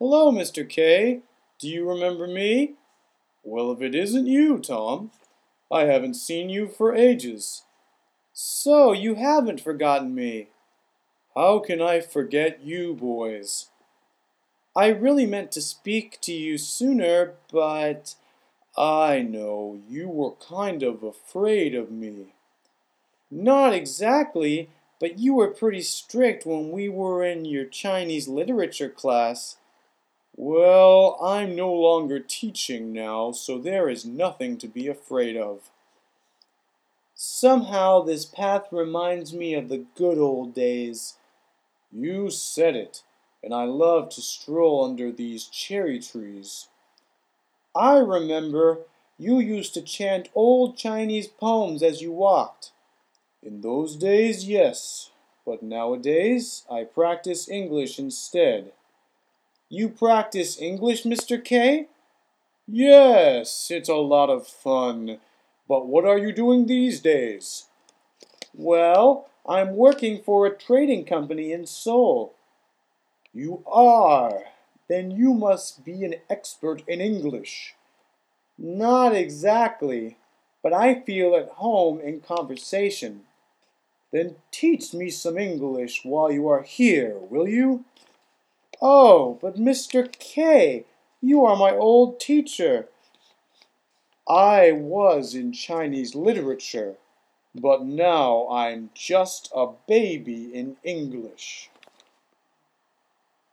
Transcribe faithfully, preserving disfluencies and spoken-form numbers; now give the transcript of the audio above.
Hello, Mister K. Do you remember me? Well, if it isn't you, Tom, I haven't seen you for ages. So, you haven't forgotten me. How can I forget you, boys? I really meant to speak to you sooner, but I know you were kind of afraid of me. Not exactly, but you were pretty strict when we were in your Chinese literature class. Well, I'm no longer teaching now, so there is nothing to be afraid of. Somehow this path reminds me of the good old days. You said it, and I love to stroll under these cherry trees. I remember you used to chant old Chinese poems as you walked. In those days, yes, but nowadays I practice English instead. You practice English, Mister K? Yes, it's a lot of fun. But what are you doing these days? Well, I'm working for a trading company in Seoul. You are? Then you must be an expert in English. Not exactly, but I feel at home in conversation. Then teach me some English while you are here, will you? Oh, but Mister K, you are my old teacher. I was in Chinese literature, but now I'm just a baby in English.